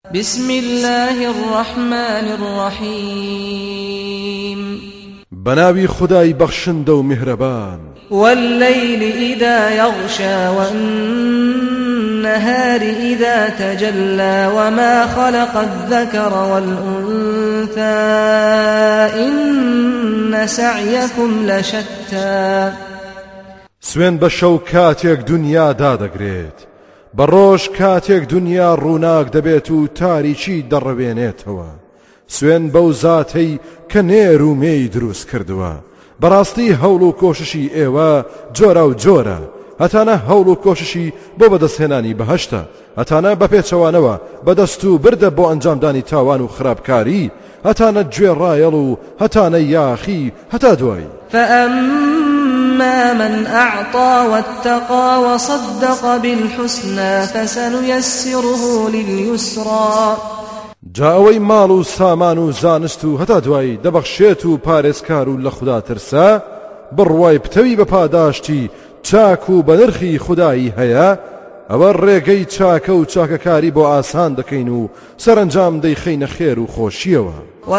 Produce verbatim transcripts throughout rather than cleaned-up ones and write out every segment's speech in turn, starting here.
بسم الله الرحمن الرحيم بناوي خداي بخشند و مهربان والليل إذا يغشى والنهار إذا تجلى وما خلق الذكر والأنثى إن سعيكم لشتى سوين بشو كاتيك دنيا دادگريت بروش كاتيك دنيا روناك دبيتو تاريشي دربينيتوا سوين بوزاتي كنيرو مي دروس كردوا براستي هولو كوششي ايوا جورا و جورا هتانا هولو كوششي بو بدسهناني بهشتا هتانا بپیچوانوا بدستو برد بو انجام داني تاوانو خرابكاري هتانا جوير رايلو هتانا ياخي هتا دواي فأما من أعطى واتقى وصدق بالحسنى فسنيسره لليسرى جاوي مالو سامانو زانستو هتا دواي دبخشيتو پارسكارو لخدا ترسا برواي بتوي بپاداشتي چاكو بنرخي خداي هيا او ريگي چاكو چاككاري بو آسان دكينو سرنجام دي خين خير و خوشيوا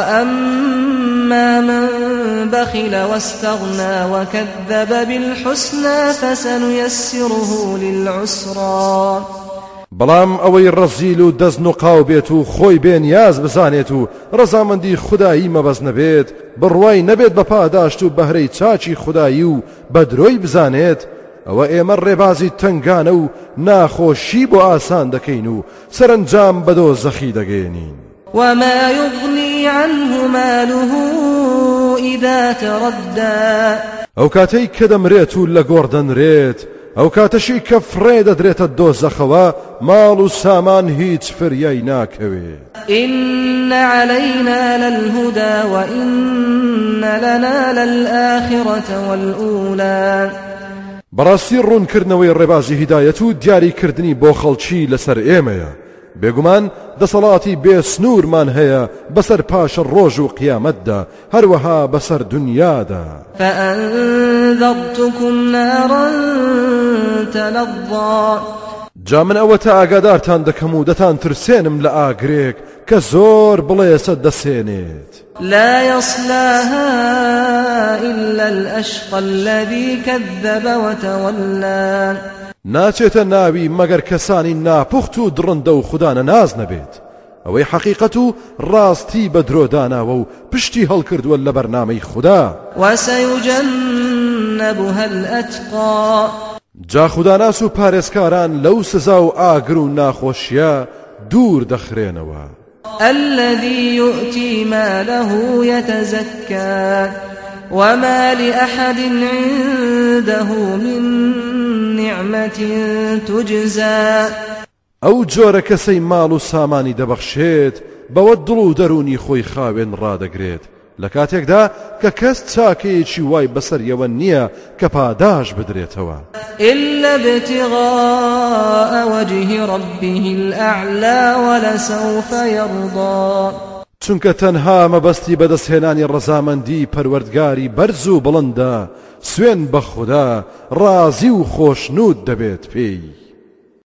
وأما من بخل واستغنى وكذب بالحسنى فسنيسره للعسرى بلام اوي الرزيلو دزنو قاوبيتو خوي بين ياز بزانيتو رزامندي خدايي مبزن بيت برواي نبيت بپاداشتو بهري چاچي خدايو بدروي بزانيت او ايمر ربازي تنگانو ناخوشي بو آسان دكينو سرنجام بدو زخي دگينين وما يغني عنه ماله إذا تردى او كاتي كدم ريتو لغوردن ريت او كاتشي كفريد دريت الدوزخوا مالو سامان هيج فرياي ناكوي إن علينا للهدى وإن لنا للآخرة والأولى براسي رون كرنوي الربازي هدايتو دياري كردني بو خلچي لسر ايميا بيگومان دسالاتي بسنور من هيا بسر پاش الروج و قيامت دا هروها بسر دنيا دا فأنذرتكم نارا تلظى جا من اوتا اگادارتان دكمو دتان ترسينم لآگريك كزور بليس دسينيت لا يصلاها إلا الأشقى الذي كذب وتولى ناچێتە ناوی مەگەر کەسانی ناپوخت و درڕندە و خوددانە ناز نەبێت ئەوەی حەقیقەت و ڕاستی بە درۆداناوە و پشتی هەڵکردووە لە بەرنامەی خوددا وسيجنبها الأتقى جا خوداناس و پارێزکاران لەو سزا و ئاگر و ناخۆشیە دوور دەخرێنەوە الذي يؤتي ماله يتزكى وما لأحد عنده من نعمة تجزى ئەو جۆرە کەسەی ماڵ و سامانی دەبەخشێت بەوە دڵ و دەرونی خۆی خاوێن ڕادەگرێت لە کاتێکدا کە کەس چاکەیەکی وای بەسەریەوە نییە کە پاداش بدرێتەوە إلا ابتغاء وجه ربه الأعلى ولسوف يرضى چونکە تەنها مەبەستی بەدەستهێنانی ڕەزامەندی پەروەردگاری بەرز و بڵندە سوێن بە خوددا ڕازی و خۆشنود دەبێت پێی